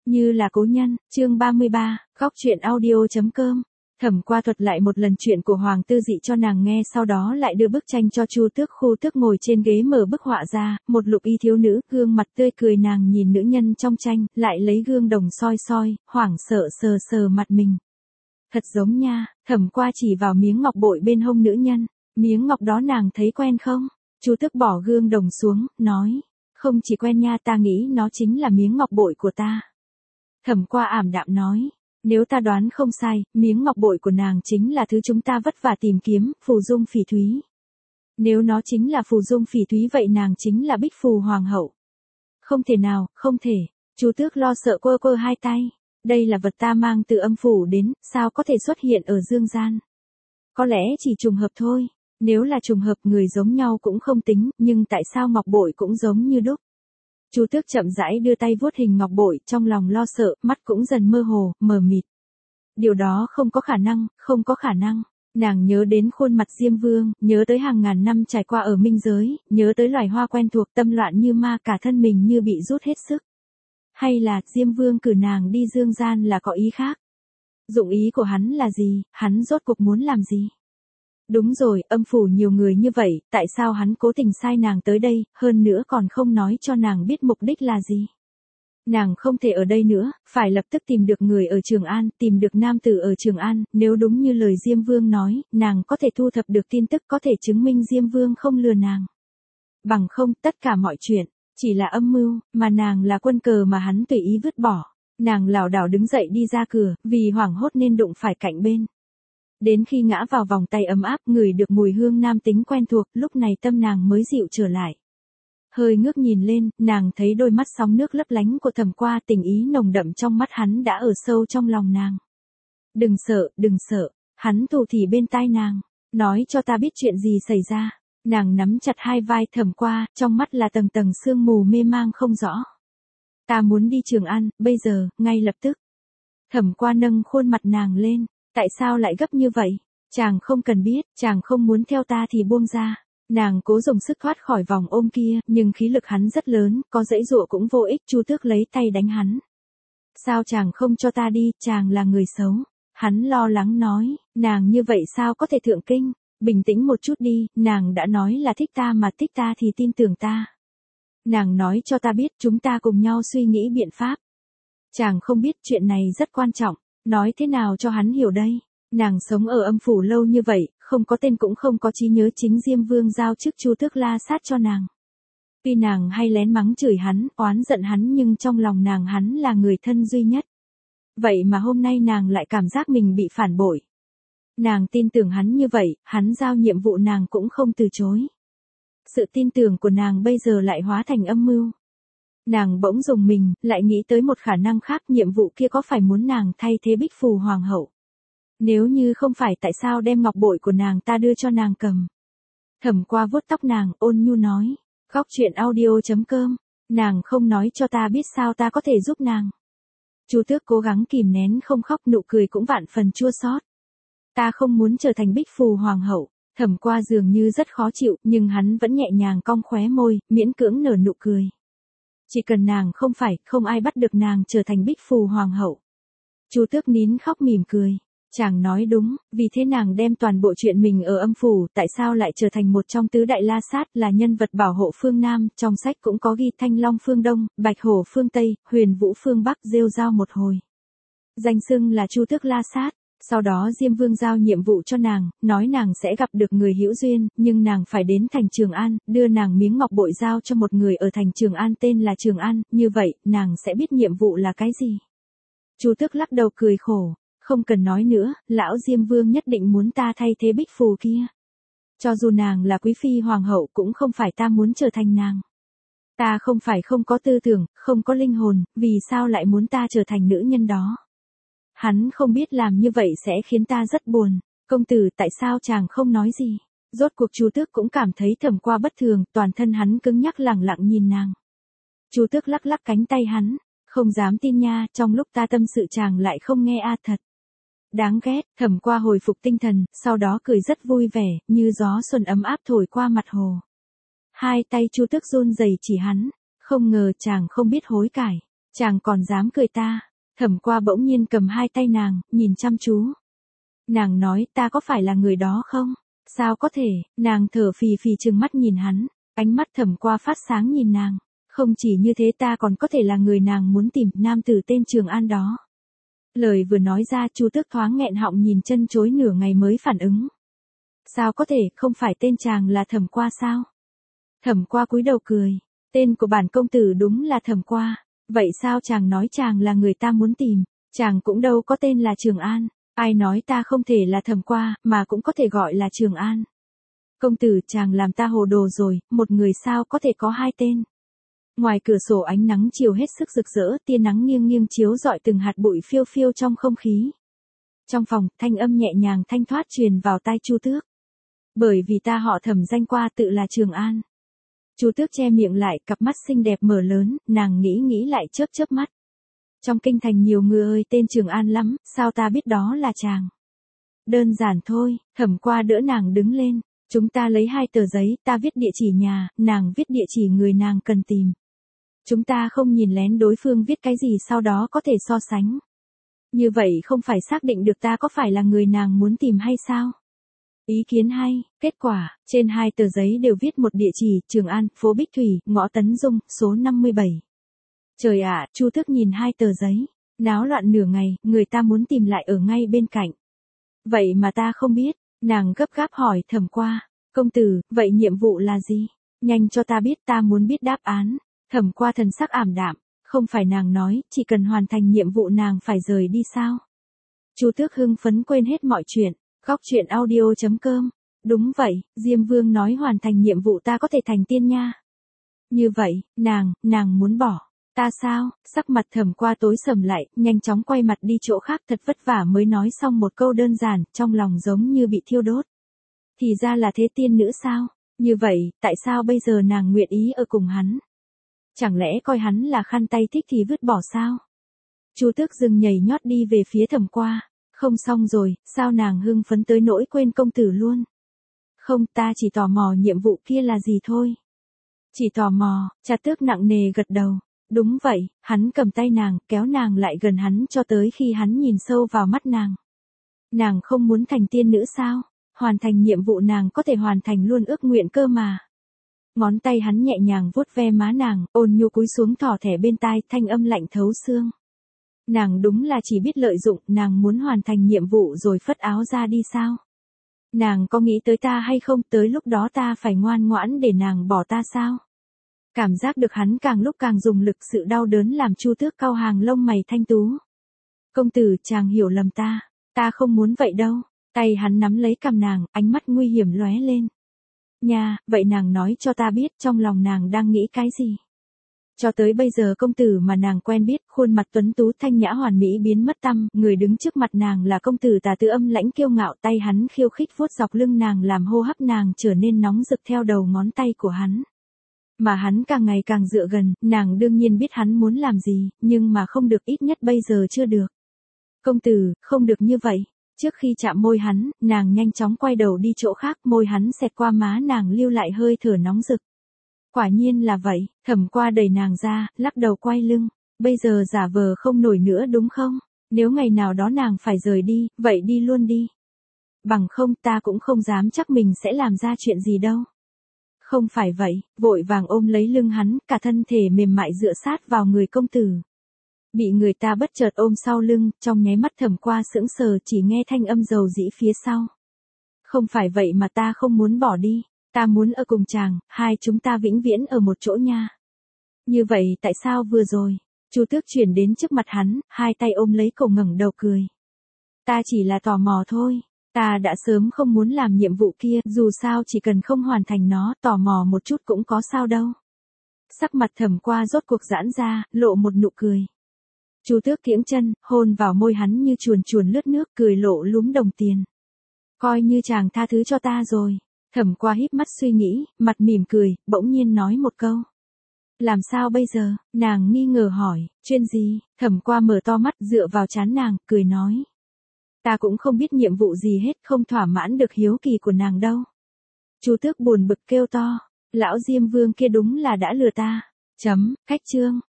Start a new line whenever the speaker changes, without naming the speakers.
Như là cố nhân, chương 33, góc chuyện audio.com. Thẩm Qua thuật lại một lần chuyện của Hoàng Tư Dị cho nàng nghe, sau đó lại đưa bức tranh cho Chu Tước. Khu Tước ngồi trên ghế mở bức họa ra, một lục y thiếu nữ, gương mặt tươi cười, nàng nhìn nữ nhân trong tranh, lại lấy gương đồng soi soi, hoảng sợ sờ sờ mặt mình. Thật giống nha. Thẩm Qua chỉ vào miếng ngọc bội bên hông nữ nhân, miếng ngọc đó nàng thấy quen không? Chu Tước bỏ gương đồng xuống, nói, không chỉ quen nha, ta nghĩ nó chính là miếng ngọc bội của ta. Thẩm Qua ảm đạm nói, nếu ta đoán không sai, miếng ngọc bội của nàng chính là thứ chúng ta vất vả tìm kiếm, phù dung phỉ thúy. Nếu nó chính là phù dung phỉ thúy vậy nàng chính là Bích Phù Hoàng hậu. Không thể nào, không thể. Chu Tước lo sợ quơ quơ hai tay. Đây là vật ta mang từ âm phủ đến, sao có thể xuất hiện ở dương gian? Có lẽ chỉ trùng hợp thôi. Nếu là trùng hợp người giống nhau cũng không tính, nhưng tại sao ngọc bội cũng giống như đúc? Chu Tước chậm rãi đưa tay vuốt hình ngọc bội, trong lòng lo sợ, mắt cũng dần mơ hồ, mờ mịt. Điều đó không có khả năng, không có khả năng. Nàng nhớ đến khuôn mặt Diêm Vương, nhớ tới hàng ngàn năm trải qua ở minh giới, nhớ tới loài hoa quen thuộc, tâm loạn như ma, cả thân mình như bị rút hết sức. Hay là Diêm Vương cử nàng đi dương gian là có ý khác? Dụng ý của hắn là gì, hắn rốt cuộc muốn làm gì? Đúng rồi, âm phủ nhiều người như vậy, tại sao hắn cố tình sai nàng tới đây, hơn nữa còn không nói cho nàng biết mục đích là gì? Nàng không thể ở đây nữa, phải lập tức tìm được người ở Trường An, tìm được nam tử ở Trường An, nếu đúng như lời Diêm Vương nói, nàng có thể thu thập được tin tức, có thể chứng minh Diêm Vương không lừa nàng. Bằng không, tất cả mọi chuyện, chỉ là âm mưu, mà nàng là quân cờ mà hắn tùy ý vứt bỏ. Nàng lảo đảo đứng dậy đi ra cửa, vì hoảng hốt nên đụng phải cạnh bên. Đến khi ngã vào vòng tay ấm áp, ngửi được mùi hương nam tính quen thuộc, lúc này tâm nàng mới dịu trở lại. Hơi ngước nhìn lên, nàng thấy đôi mắt sóng nước lấp lánh của Thẩm Qua, tình ý nồng đậm trong mắt hắn đã ở sâu trong lòng nàng. Đừng sợ, đừng sợ, hắn thủ thỉ bên tai nàng, nói cho ta biết chuyện gì xảy ra. Nàng nắm chặt hai vai Thẩm Qua, trong mắt là tầng tầng sương mù mê mang không rõ. Ta muốn đi Trường An, bây giờ, ngay lập tức. Thẩm Qua nâng khuôn mặt nàng lên, tại sao lại gấp như vậy? Chàng không cần biết, chàng không muốn theo ta thì buông ra. Nàng cố dùng sức thoát khỏi vòng ôm kia, nhưng khí lực hắn rất lớn, có giãy giụa cũng vô ích. Chu Tước lấy tay đánh hắn. Sao chàng không cho ta đi, chàng là người xấu. Hắn lo lắng nói, nàng như vậy sao có thể thượng kinh, bình tĩnh một chút đi, nàng đã nói là thích ta mà, thích ta thì tin tưởng ta. Nàng nói cho ta biết, chúng ta cùng nhau suy nghĩ biện pháp. Chàng không biết chuyện này rất quan trọng, nói thế nào cho hắn hiểu đây. Nàng sống ở âm phủ lâu như vậy, không có tên cũng không có trí nhớ, chính Diêm Vương giao chức Chu Tước la sát cho nàng. Tuy nàng hay lén mắng chửi hắn, oán giận hắn, nhưng trong lòng nàng hắn là người thân duy nhất. Vậy mà hôm nay nàng lại cảm giác mình bị phản bội. Nàng tin tưởng hắn như vậy, hắn giao nhiệm vụ nàng cũng không từ chối. Sự tin tưởng của nàng bây giờ lại hóa thành âm mưu. Nàng bỗng rùng mình, lại nghĩ tới một khả năng khác, nhiệm vụ kia có phải muốn nàng thay thế Bích Phù Hoàng hậu? Nếu như không phải, tại sao đem ngọc bội của nàng ta đưa cho nàng cầm? Thẩm Qua vuốt tóc nàng, ôn nhu nói, góc chuyện audio.com, nàng không nói cho ta biết sao ta có thể giúp nàng. Chu Tước cố gắng kìm nén không khóc, nụ cười cũng vạn phần chua xót. Ta không muốn trở thành Bích Phù Hoàng hậu. Thẩm Qua dường như rất khó chịu, nhưng hắn vẫn nhẹ nhàng cong khóe môi, miễn cưỡng nở nụ cười. Chỉ cần nàng không phải, không ai bắt được nàng trở thành Bích Phù Hoàng hậu. Chu Tước nín khóc mỉm cười. Chàng nói đúng, vì thế nàng đem toàn bộ chuyện mình ở âm phủ, tại sao lại trở thành một trong tứ đại la sát, là nhân vật bảo hộ phương Nam, trong sách cũng có ghi Thanh Long phương Đông, Bạch Hổ phương Tây, Huyền Vũ phương Bắc, rêu rao một hồi. Danh xưng là Chu Tước la sát. Sau đó Diêm Vương giao nhiệm vụ cho nàng, nói nàng sẽ gặp được người hữu duyên, nhưng nàng phải đến thành Trường An, đưa nàng miếng ngọc bội giao cho một người ở thành Trường An tên là Trường An, như vậy, nàng sẽ biết nhiệm vụ là cái gì. Chu Tước lắc đầu cười khổ, không cần nói nữa, lão Diêm Vương nhất định muốn ta thay thế Bích Phù kia. Cho dù nàng là quý phi hoàng hậu cũng không phải ta muốn trở thành nàng. Ta không phải không có tư tưởng, không có linh hồn, vì sao lại muốn ta trở thành nữ nhân đó? Hắn không biết làm như vậy sẽ khiến ta rất buồn. Công tử, tại sao chàng không nói gì? Rốt cuộc Chu Tước cũng cảm thấy Thẩm Qua bất thường, toàn thân hắn cứng nhắc lẳng lặng nhìn nàng. Chu Tước lắc lắc cánh tay hắn, không dám tin nha, trong lúc ta tâm sự chàng lại không nghe a thật. Đáng ghét. Thẩm Qua hồi phục tinh thần, sau đó cười rất vui vẻ, như gió xuân ấm áp thổi qua mặt hồ. Hai tay Chu Tước run rẩy chỉ hắn, không ngờ chàng không biết hối cải. Chàng còn dám cười ta. Thẩm Qua bỗng nhiên cầm hai tay nàng, nhìn chăm chú. Nàng nói ta có phải là người đó không? Sao có thể, nàng thở phì phì trừng mắt nhìn hắn, ánh mắt Thẩm Qua phát sáng nhìn nàng. Không chỉ như thế ta còn có thể là người nàng muốn tìm, nam tử tên Trường An đó. Lời vừa nói ra Chu Tước thoáng nghẹn họng nhìn chân chối nửa ngày mới phản ứng. Sao có thể, không phải tên chàng là Thẩm Qua sao? Thẩm Qua cúi đầu cười, tên của bản công tử đúng là Thẩm Qua, vậy sao chàng nói chàng là người ta muốn tìm, chàng cũng đâu có tên là Trường An, ai nói ta không thể là Thẩm Qua, mà cũng có thể gọi là Trường An. Công tử chàng làm ta hồ đồ rồi, một người sao có thể có hai tên. Ngoài cửa sổ ánh nắng chiều hết sức rực rỡ, tia nắng nghiêng nghiêng chiếu rọi từng hạt bụi phiêu phiêu trong không khí. Trong phòng, thanh âm nhẹ nhàng thanh thoát truyền vào tai Chu Tước. Bởi vì ta họ Thẩm danh qua tự là Trường An. Chu Tước che miệng lại, cặp mắt xinh đẹp mở lớn, nàng nghĩ lại chớp chớp mắt. Trong kinh thành nhiều người ơi tên Trường An lắm, sao ta biết đó là chàng. Đơn giản thôi, Thẩm Qua đỡ nàng đứng lên. Chúng ta lấy hai tờ giấy, ta viết địa chỉ nhà, nàng viết địa chỉ người nàng cần tìm. Chúng ta không nhìn lén đối phương viết cái gì sau đó có thể so sánh. Như vậy không phải xác định được ta có phải là người nàng muốn tìm hay sao? Ý kiến hay, kết quả, trên hai tờ giấy đều viết một địa chỉ, Trường An, phố Bích Thủy, ngõ Tấn Dung, số 57. Trời ạ, Chu Tước nhìn hai tờ giấy, náo loạn nửa ngày, người ta muốn tìm lại ở ngay bên cạnh. Vậy mà ta không biết, nàng gấp gáp hỏi Thẩm Qua, công tử, vậy nhiệm vụ là gì? Nhanh cho ta biết, ta muốn biết đáp án. Thẩm Qua thần sắc ảm đạm, không phải nàng nói, chỉ cần hoàn thành nhiệm vụ nàng phải rời đi sao? Chu Tước hưng phấn quên hết mọi chuyện, góc chuyện audio.com. Đúng vậy, Diêm Vương nói hoàn thành nhiệm vụ ta có thể thành tiên nha. Như vậy, nàng muốn bỏ. Ta sao? Sắc mặt Thẩm Qua tối sầm lại, nhanh chóng quay mặt đi chỗ khác thật vất vả mới nói xong một câu đơn giản, trong lòng giống như bị thiêu đốt. Thì ra là thế tiên nữ sao? Như vậy, tại sao bây giờ nàng nguyện ý ở cùng hắn? Chẳng lẽ coi hắn là khăn tay thích thì vứt bỏ sao? Chu Tước dừng nhảy nhót đi về phía Thẩm Qua. Không xong rồi, sao nàng hưng phấn tới nỗi quên công tử luôn? Không, ta chỉ tò mò nhiệm vụ kia là gì thôi. Chỉ tò mò, Cha Tước nặng nề gật đầu. Đúng vậy, hắn cầm tay nàng, kéo nàng lại gần hắn cho tới khi hắn nhìn sâu vào mắt nàng. Nàng không muốn thành tiên nữ sao? Hoàn thành nhiệm vụ nàng có thể hoàn thành luôn ước nguyện cơ mà. Ngón tay hắn nhẹ nhàng vuốt ve má nàng, ôn nhu cúi xuống thỏ thẻ bên tai, thanh âm lạnh thấu xương. Nàng đúng là chỉ biết lợi dụng, nàng muốn hoàn thành nhiệm vụ rồi phất áo ra đi sao? Nàng có nghĩ tới ta hay không, tới lúc đó ta phải ngoan ngoãn để nàng bỏ ta sao? Cảm giác được hắn càng lúc càng dùng lực, sự đau đớn làm Chu Tước cau hàng lông mày thanh tú. Công tử, chàng hiểu lầm ta không muốn vậy đâu. Tay hắn nắm lấy cằm nàng, ánh mắt nguy hiểm lóe lên. Nha, vậy nàng nói cho ta biết trong lòng nàng đang nghĩ cái gì? Cho tới bây giờ công tử mà nàng quen biết, khuôn mặt tuấn tú thanh nhã hoàn mỹ biến mất tăm, người đứng trước mặt nàng là công tử tà tư âm lãnh kiêu ngạo, tay hắn khiêu khích vuốt dọc lưng nàng làm hô hấp nàng trở nên nóng rực theo đầu ngón tay của hắn. Mà hắn càng ngày càng dựa gần, nàng đương nhiên biết hắn muốn làm gì, nhưng mà không được, ít nhất bây giờ chưa được. Công tử, không được như vậy. Trước khi chạm môi hắn, nàng nhanh chóng quay đầu đi chỗ khác, môi hắn xẹt qua má nàng lưu lại hơi thở nóng rực. Quả nhiên là vậy, Thẩm Qua đẩy nàng ra, lắc đầu quay lưng. Bây giờ giả vờ không nổi nữa đúng không? Nếu ngày nào đó nàng phải rời đi, vậy đi luôn đi. Bằng không ta cũng không dám chắc mình sẽ làm ra chuyện gì đâu. Không phải vậy, vội vàng ôm lấy lưng hắn, cả thân thể mềm mại dựa sát vào người công tử. Bị người ta bất chợt ôm sau lưng, trong nháy mắt Thẩm Qua sững sờ chỉ nghe thanh âm dầu dĩ phía sau. Không phải vậy mà ta không muốn bỏ đi, ta muốn ở cùng chàng, hai chúng ta vĩnh viễn ở một chỗ nha. Như vậy tại sao vừa rồi? Chu Tước chuyển đến trước mặt hắn, hai tay ôm lấy cổ ngẩng đầu cười. Ta chỉ là tò mò thôi, ta đã sớm không muốn làm nhiệm vụ kia, dù sao chỉ cần không hoàn thành nó, tò mò một chút cũng có sao đâu. Sắc mặt Thẩm Qua rốt cuộc giãn ra, lộ một nụ cười. Chu Tước kiễng chân, hôn vào môi hắn như chuồn chuồn lướt nước, cười lộ lúm đồng tiền. Coi như chàng tha thứ cho ta rồi. Thẩm Qua híp mắt suy nghĩ, mặt mỉm cười, bỗng nhiên nói một câu. Làm sao bây giờ? Nàng nghi ngờ hỏi, chuyện gì? Thẩm Qua mở to mắt dựa vào trán nàng, cười nói. Ta cũng không biết nhiệm vụ gì hết, không thỏa mãn được hiếu kỳ của nàng đâu. Chu Tước buồn bực kêu to, lão Diêm Vương kia đúng là đã lừa ta. Khách chương.